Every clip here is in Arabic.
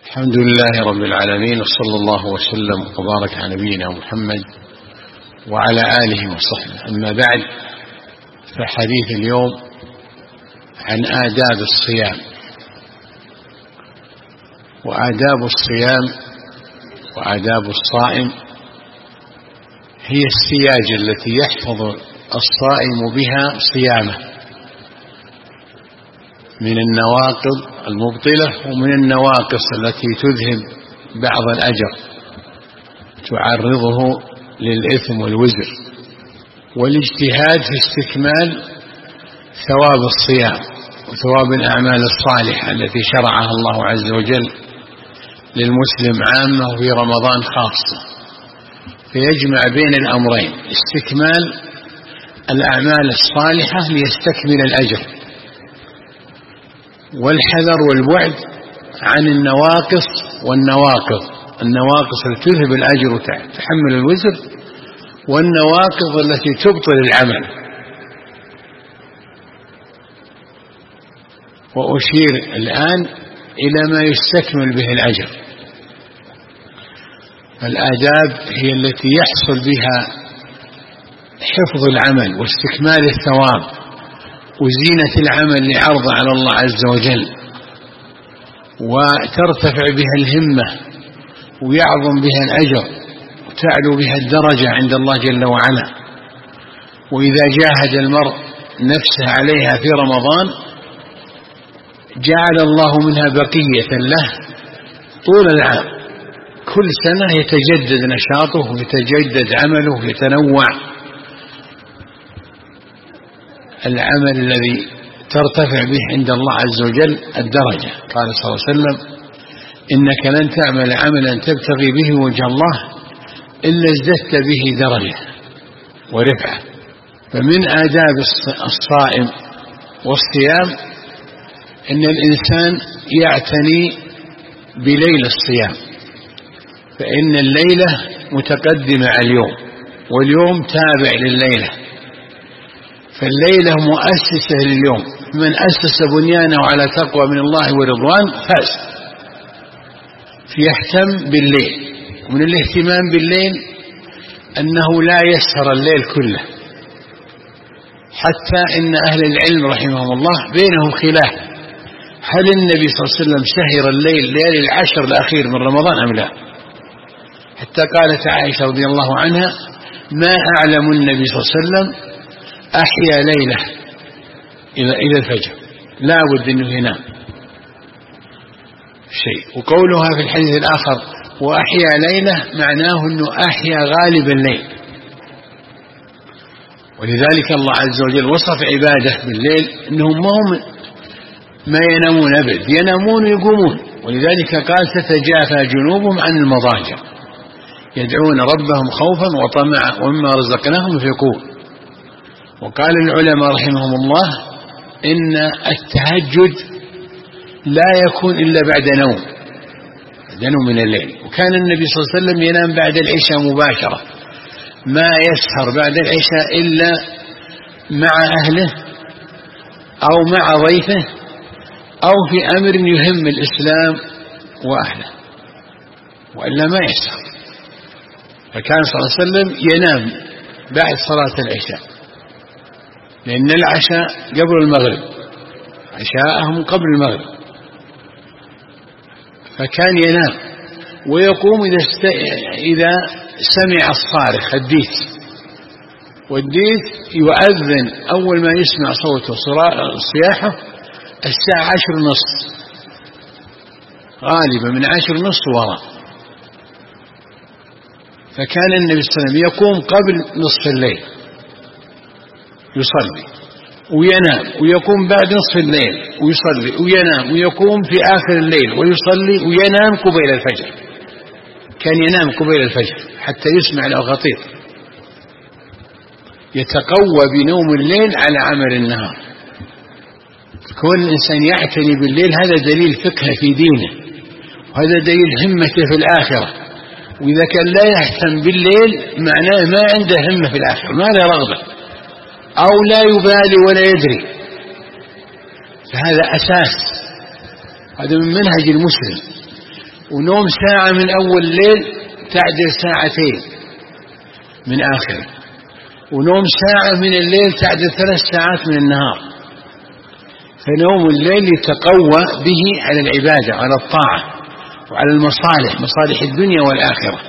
الحمد لله رب العالمين، وصلى الله وسلم وبارك على نبينا محمد وعلى آله وصحبه. أما بعد، فحديث اليوم عن آداب الصيام. وآداب الصيام وآداب الصائم هي السياج التي يحفظ الصائم بها صيامه من النواقض المبطلة ومن النواقص التي تذهب بعض الأجر، تعرضه للإثم والوزر، والاجتهاد في استكمال ثواب الصيام وثواب الأعمال الصالحة التي شرعها الله عز وجل للمسلم عامة وفي رمضان خاصة، فيجمع بين الأمرين: استكمال الأعمال الصالحة ليستكمل الأجر، والحذر والبعد عن النواقص النواقص التي تذهب الأجر وتحمل الوزر، والنواقض التي تبطل العمل. وأشير الآن إلى ما يستكمل به الأجر. الآداب هي التي يحصل بها حفظ العمل واستكمال الثواب وزينة العمل لعرض على الله عز وجل، وترتفع بها الهمة ويعظم بها الأجر وتعلو بها الدرجة عند الله جل وعلا. وإذا جاهد المرء نفسه عليها في رمضان جعل الله منها بقية له طول العام، كل سنة يتجدد نشاطه ويتجدد عمله ويتنوع العمل الذي ترتفع به عند الله عز وجل الدرجة. قال صلى الله عليه وسلم: إنك لن تعمل عملا تبتغي به وجه الله إلا ازددت به درجة ورفعة. فمن آداب الصائم والصيام إن الإنسان يعتني بليل الصيام، فإن الليلة متقدمة على اليوم، واليوم تابع لليلة، فالليلة مؤسسة لليوم. من أسس بنيانه على تقوى من الله ورضوان فاز. فيهتم بالليل، ومن الاهتمام بالليل أنه لا يسهر الليل كله، حتى إن أهل العلم رحمهم الله بينهم خلاف: هل النبي صلى الله عليه وسلم سهر الليل ليالي العشر الأخير من رمضان أم لا؟ حتى قالت عائشة رضي الله عنها: ما أعلم النبي صلى الله عليه وسلم أحيا ليلة إلى الفجر، لا بد أنه ينام شيء. وقولها في الحديث الآخر: وأحيا ليلة، معناه أنه أحيا غالب الليل. ولذلك الله عز وجل وصف عباده بالليل أنهم ما ينامون أبد، ينامون ويقومون. ولذلك قال: تتجافى جنوبهم عن المضاجع يدعون ربهم خوفا وطمعا ومما رزقناهم ينفقون. وقال العلماء رحمهم الله: إن التهجد لا يكون إلا بعد نوم من الليل. وكان النبي صلى الله عليه وسلم ينام بعد العشاء مباشرة، ما يسهر بعد العشاء إلا مع أهله أو مع ضيفه أو في أمر يهم الإسلام وأهله، وإلا ما يسهر. فكان صلى الله عليه وسلم ينام بعد صلاة العشاء، لأن العشاء قبل المغرب، عشاءهم قبل المغرب. فكان ينام ويقوم إذا سمع الصارخ الديك، والديك يؤذن أول ما يسمع صوته صياحه الساعة 10:30 غالبا، من 10:30 وراء. فكان النبي صلى الله عليه وسلم يقوم قبل نصف الليل يصلي وينام، ويقوم بعد نصف الليل ويصلي وينام، ويقوم في آخر الليل ويصلي وينام قبيل الفجر. كان ينام قبيل الفجر حتى يسمع له خطير، يتقوى بنوم الليل على عمل النهار. كون الإنسان يعتني بالليل هذا دليل فقه في دينه، وهذا دليل همته في الآخرة. وإذا كان لا يهتم بالليل معناه ما عنده همة في الآخرة، ما له رغبة، أو لا يبالي ولا يدري. فهذا أساس، هذا من منهج المسلم. ونوم ساعة من أول الليل تعدل ساعتين من آخره، ونوم ساعة من الليل تعدل 3 ساعات من النهار. فنوم الليل يتقوى به على العبادة، على الطاعة، وعلى المصالح، مصالح الدنيا والآخرة.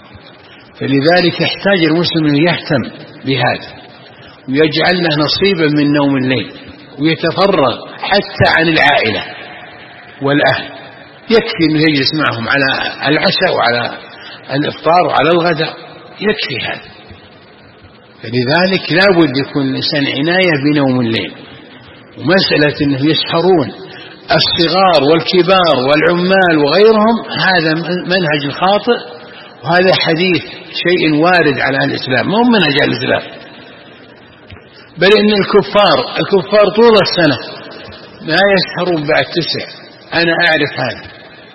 فلذلك يحتاج المسلم أن يهتم بهذا ويجعل له نصيبا من نوم الليل، ويتفرغ حتى عن العائلة والأهل. يكفي أنه يجلس معهم على العشاء وعلى الإفطار وعلى الغداء، يكفي هذا. فلذلك لا بد يكون الإنسان عناية بنوم الليل. ومسألة أنه يسهرون الصغار والكبار والعمال وغيرهم، هذا منهج خاطئ، وهذا حديث شيء وارد على الإسلام، ما هو منهج الإسلام. بل إن الكفار طول السنة ما يسهرون بعد 9، أنا أعرف هذا،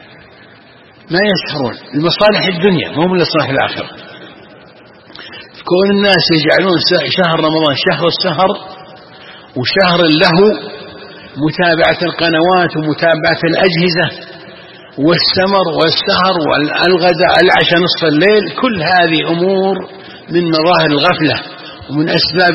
ما يسهرون لمصالح الدنيا، ما هم لصالح الآخرة. كون الناس يجعلون شهر رمضان شهر السهر وشهر له متابعة القنوات ومتابعة الأجهزة والسمر والسهر والغداء العشاء نصف الليل، كل هذه أمور من مظاهر الغفلة ومن أسباب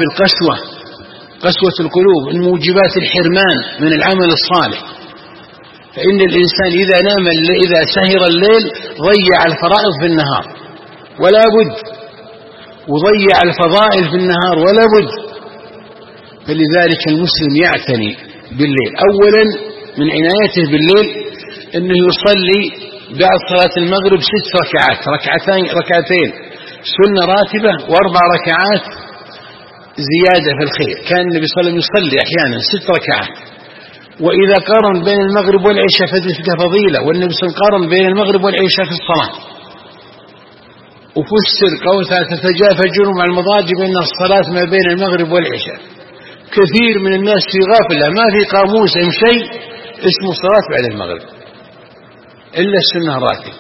قسوة القلوب، من موجبات الحرمان من العمل الصالح. فإن الإنسان إذا سهر الليل ضيع الفرائض في النهار ولا بد، وضيع الفضائل في النهار ولا بد. فلذلك المسلم يعتني بالليل. أولا من عنايته بالليل أنه يصلي بعد صلاة المغرب 6 ركعات، ركعتين سنة راتبة و4 ركعات زيادة في الخير. كان النبي صلى الله عليه وسلم يصلي أحيانا 6 ركعات. وإذا قارن بين المغرب والعشاء فذلك فضيلة، والنبي صلى الله عليه وسلم قارن بين المغرب والعشاء في الصلاة، وفسر قولها تتجافى جنوبهم عن المضاجع بين الصلاة ما بين المغرب والعشاء. كثير من الناس في غافلة، ما في قاموسهم شيء اسمه صلاة بعد المغرب إلا السنة الراتبة.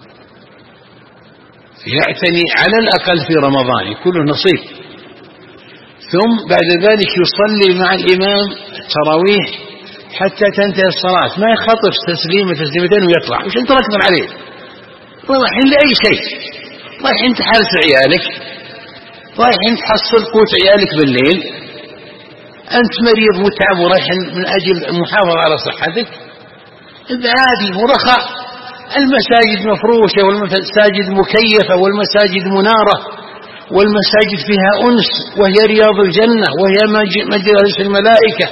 يعتني على الأقل في رمضان يكون له نصيب، ثم بعد ذلك يصلي مع الإمام التراويح حتى تنتهي الصلاة، ما يخطف تسليمتين ويطلع. وش أنت ركض عليه؟ رايحين لأي شيء، رايحين تحارس عيالك، رايحين تحصل قوت عيالك بالليل، أنت مريض متعب ورايحين من أجل المحافظة على صحتك. عادي ورخاء. المساجد مفروشة والمساجد مكيفة والمساجد منارة والمساجد فيها أنس، وهي رياض الجنة، وهي مجلس الملائكة،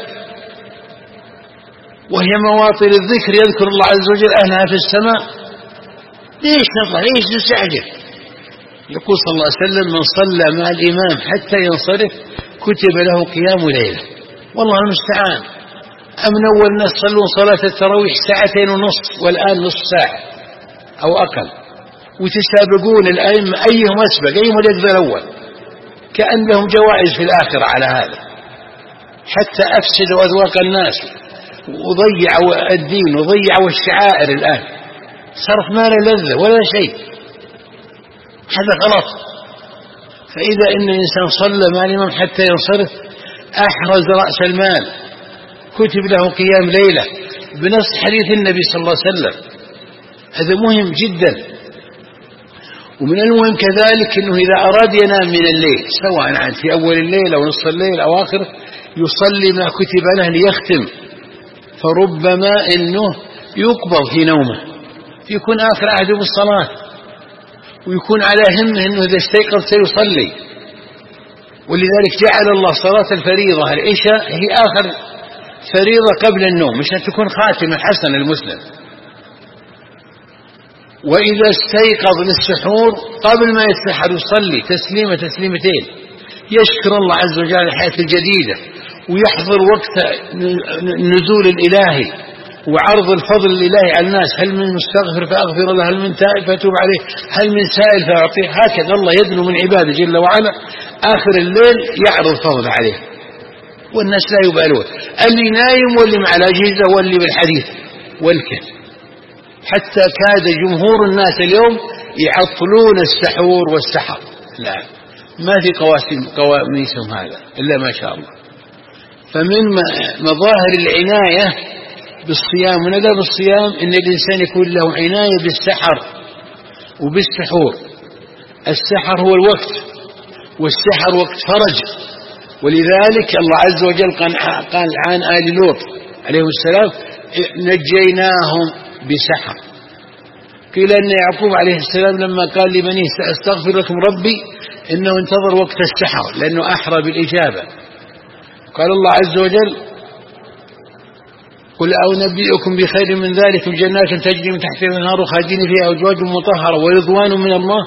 وهي مواطن الذكر يذكر الله عز وجل أهلها في السماء. ليش نطلع؟ ليش نستعجل؟ يقول صلى الله عليه وسلم من صلى مع الإمام حتى ينصرف كتب له قيام ليلة. والله المستعان. من أول الناس صلون صلاة التراويح 2.5 والآن نصف ساعة أو أقل، وتسابقون الأئمة أيهم أسبق، أيهم يقضي الأول، كأن لهم جوائز في الآخرة على هذا. حتى أفسدوا أذواق الناس وضيعوا الدين وضيعوا الشعائر. الآن صرف ما له لذة ولا شيء، هذا غلط. فإذا إن الإنسان صلى مع الإمام حتى ينصرف أحرز رأس المال، كتب له قيام ليلة بنص حديث النبي صلى الله عليه وسلم. هذا مهم جدا. ومن المهم كذلك أنه إذا أراد ينام من الليل، سواء عن في أول الليل أو نصف الليل أو آخره، يصلي ما كتب له ليختم. فربما أنه يقبض في نومه، يكون آخر عهده بالصلاة، ويكون على همه أنه إذا استيقظ سيصلي. ولذلك جعل الله صلاة الفريضة العشاء هي آخر فريضة قبل النوم، مشان تكون خاتمة حسنة المسلم. وإذا استيقظ للسحور قبل ما يتسحر يصلي تسليمتين، يشكر الله عز وجل على الحياة الجديدة، ويحضر وقت النزول الإلهي وعرض الفضل الإلهي على الناس. هل من مستغفر فأغفر له، هل من تائب فأتوب عليه، هل من سائل فأعطيه. هكذا الله يدنو من عباده جل وعلا آخر الليل يعرض فضل عليه، والناس لا يبالون، اللي نايم واللي مع الأجهزة واللي بالحديث والكذب. حتى كاد جمهور الناس اليوم يعطلون السحور والسحر. لا، ما في قواميسهم هذا إلا ما شاء الله. فمن مظاهر العناية بالصيام. من آداب الصيام أن الإنسان يكون له عناية بالسحر وبالسحور. السحر هو الوقت، والسحر وقت فرج، ولذلك الله عز وجل قال عن آل لوط عليهم السلام نجيناهم بسحر. قيل أن يعقوب عليه السلام لما قال لبنيه سأستغفر لكم ربي إنه انتظر وقت السحر لأنه أحرى بالإجابة. قال الله عز وجل قل أنبئكم بخير من ذلك جنات تجري من تحتها الأنهار خالدين فيها وأزواج مطهرة ورضوان من الله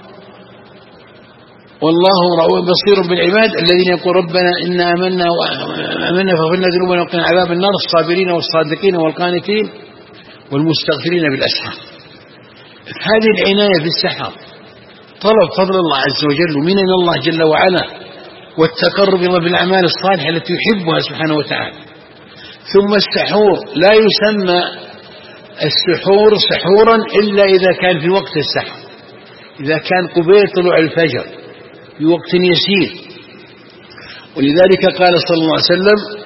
والله بصير بالعباد الذين يقول ربنا إنا آمنا فاغفر لنا ذنوبنا وقنا عذاب النار الصابرين والصادقين والقانتين والمستغفرين بالأسحار. هذه العناية بالسحر طلب فضل الله عز وجل ومنن الله جل وعلا والتقرب إلى بالأعمال الصالحة التي يحبها سبحانه وتعالى. ثم السحور لا يسمى السحور سحورا إلا إذا كان في وقت السحر، إذا كان قبيل طلوع الفجر بوقت يسير. ولذلك قال صلى الله عليه وسلم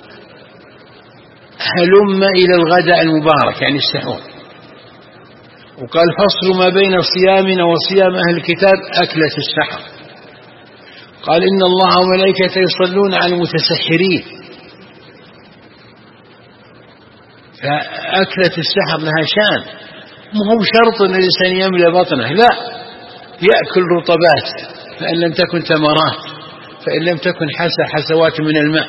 هلم إلى الغداء المبارك يعني السحور. وقال فصل ما بين صيامنا وصيام أهل الكتاب أكلة السحر. قال إن الله وملائكته يصلون على المتسحرين. فأكلة السحر لها شان، ما هو شرط أن الإنسان يملأ بطنه، لا، يأكل رطبات فإن لم تكن تمرات، فإن لم تكن حسوات من الماء.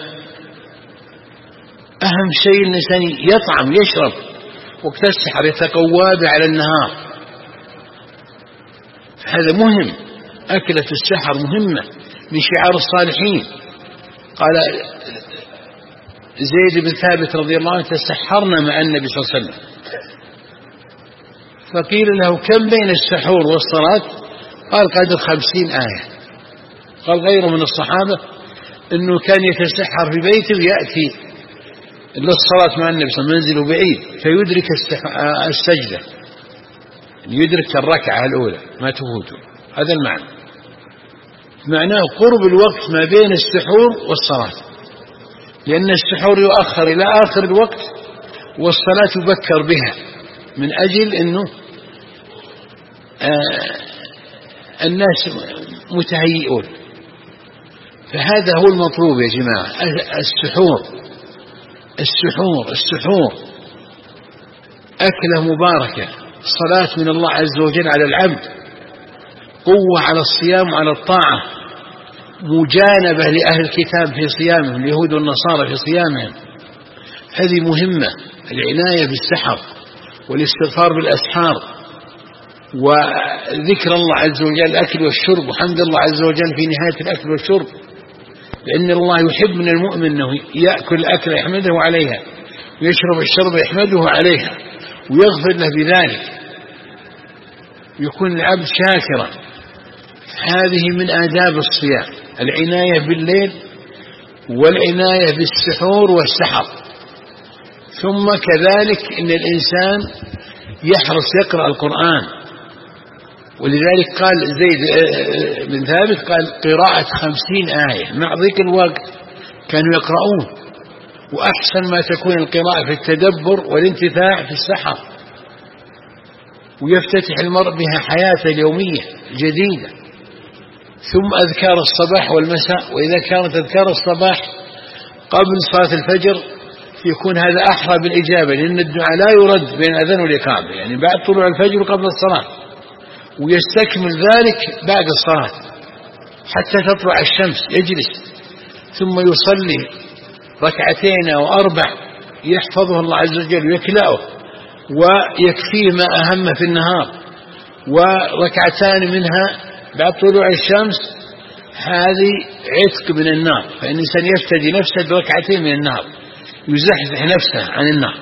أهم شيء الإنسان يطعم يشرب وقت السحر يتقوى على النهار. هذا مهم، أكلة السحر مهمة من شعار الصالحين. قال زيد بن ثابت رضي الله عنه تسحرنا مع النبي صلى الله عليه وسلم، فقيل له كم بين السحور والصلاة؟ قال قدر 50 آية. قال غيره من الصحابة أنه كان يتسحر في بيته ويأتي للصلاة مع النبي صلى الله عليه وسلم منزله بعيد فيدرك السجدة، يدرك الركعة الأولى ما تفوته. هذا المعنى، معناه قرب الوقت ما بين السحور والصلاة، لأن السحور يؤخر إلى آخر الوقت والصلاة يبكر بها من أجل أنه الناس متهيئون. فهذا هو المطلوب يا جماعة. السحور أكلة مباركة، صلاة من الله عز وجل على العبد، قوة على الصيام وعلى الطاعة، مجانبة لأهل الكتاب في صيامهم، اليهود والنصارى في صيامهم. هذه مهمة، العناية بالسحر والاستغفار بالأسحار وذكر الله عز وجل الأكل والشرب وحمد الله عز وجل في نهاية الأكل والشرب، لأن الله يحب من المؤمن أنه يأكل الأكل يحمده عليها ويشرب الشرب يحمده عليها ويغفر له بذلك، يكون العبد شاكرا. هذه من آداب الصيام، العناية بالليل والعناية بالسحور والسحر. ثم كذلك إن الإنسان يحرص يقرأ القرآن. ولذلك قال زيد بن ثابت قال قراءة 50 آية. مع ذيك الوقت كانوا يقرؤون، وأحسن ما تكون القراءة في التدبر والانتفاع في السحر، ويفتتح المرء بها حياته اليومية جديدة. ثم أذكار الصباح والمساء، وإذا كانت أذكار الصباح قبل صلاة الفجر يكون هذا أحرى بالإجابة، لأن الدعاء لا يرد بين الأذان والإقامة، يعني بعد طلوع الفجر قبل الصلاة، ويستكمل ذلك بعد الصلاة حتى تطلع الشمس، يجلس ثم يصلي 2 أو 4 يحفظه الله عز وجل ويكلأه ويكفيه ما أهم في النهار، 2 منها بعد طلوع الشمس، هذه عتق من النار. فإن الإنسان يفتدي نفسه ب2 من النار، يزحزح نفسه عن النار.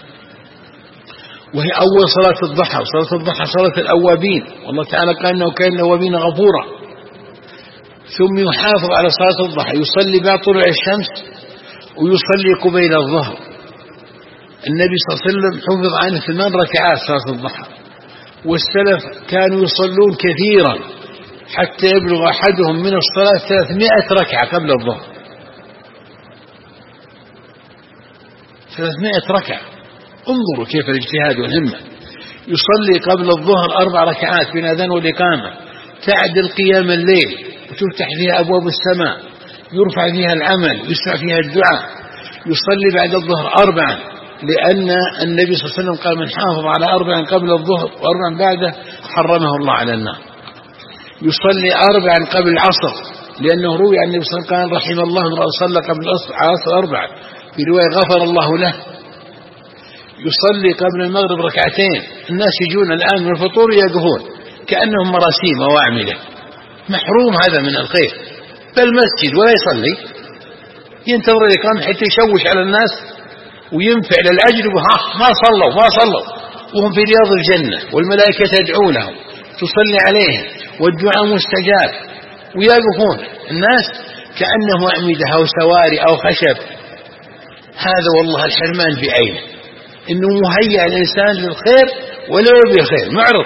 وهي أول صلاة الضحى، صلاة الضحى صلاة الأوابين، والله تعالى قال إنه كان الأوابين غفورا. ثم يحافظ على صلاة الضحى، يصلي بعد طلوع الشمس ويصلي قبيل الظهر. النبي صلى الله عليه وسلم حفظ عنه 8 ركعات صلاة الضحى، والسلف كانوا يصلون كثيرا حتى يبلغ أحدهم من الصلاة 300 ركعة قبل الظهر، 300 ركعة. انظروا كيف الاجتهاد والهمة. يصلي قبل الظهر 4 ركعات بين الأذان والإقامة تعدل قيام الليل وتفتح فيها أبواب السماء، يرفع فيها العمل، يسمع فيها الدعاء. يصلي بعد الظهر 4 لأن النبي صلى الله عليه وسلم قال من حافظ على 4 قبل الظهر و4 بعده حرمه الله على النار. يصلي 4 قبل العصر لأنه روي عن النبي صلى الله عليه وسلم قال رحم الله من صلى قبل العصر 4، في رواية غفر الله له. يصلي قبل المغرب 2 الناس يجون الآن من الفطور يقفون كأنهم مراسيم أو أعمدة، محروم هذا من الخير. فالمسجد ولا يصلي، ينتظر الإقامة حتى يشوش على الناس وينفع للأجر، ما صلوا وهم في رياض الجنة والملائكة تدعو لهم تصلي عليهم والدعاء مستجاب، ويقفون الناس كأنه أعمدة أو سواري أو خشب. هذا والله الحرمان بعينه، إنه مهيأ الإنسان للخير ولا يبي الخير، معرض.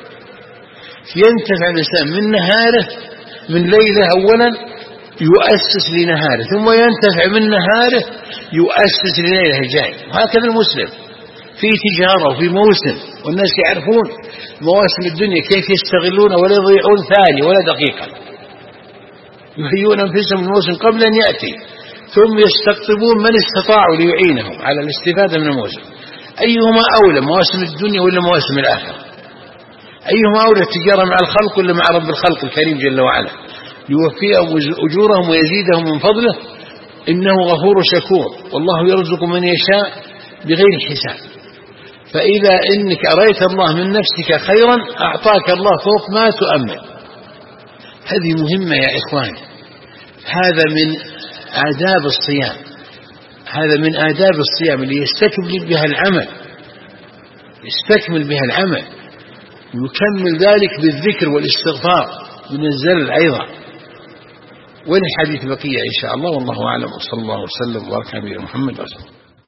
ينتفع الإنسان من نهاره، من ليله أولا يؤسس لنهاره، ثم ينتفع من نهاره يؤسس لليله الجاي. وهكذا المسلم في تجارة وفي موسم، والناس يعرفون مواسم الدنيا كيف يستغلون ولا يضيعون ثانية ولا دقيقة، يهيئون أنفسهم الموسم قبل أن يأتي، ثم يستقطبون من استطاعوا ليعينهم على الاستفادة من الموسم. أيهما أولى، مواسم الدنيا ولا مواسم الآخرة؟ أيهما أولى، التجارة مع الخلق ولا مع رب الخلق الكريم جل وعلا يوفيهم أجورهم ويزيدهم من فضله؟ إنه غفور شكور، والله يرزق من يشاء بغير حساب. فإذا إنك أريت الله من نفسك خيرا أعطاك الله فوق ما تؤمن. هذه مهمة يا إخوان. هذا من آداب الصيام، هذا من آداب الصيام اللي يستكمل بها العمل، يستكمل بها العمل ويكمل ذلك بالذكر والاستغفار من الزلل أيضا. وللحديث بقية إن شاء الله، والله أعلم، وصلى الله وسلم وبارك على محمد رسول الله.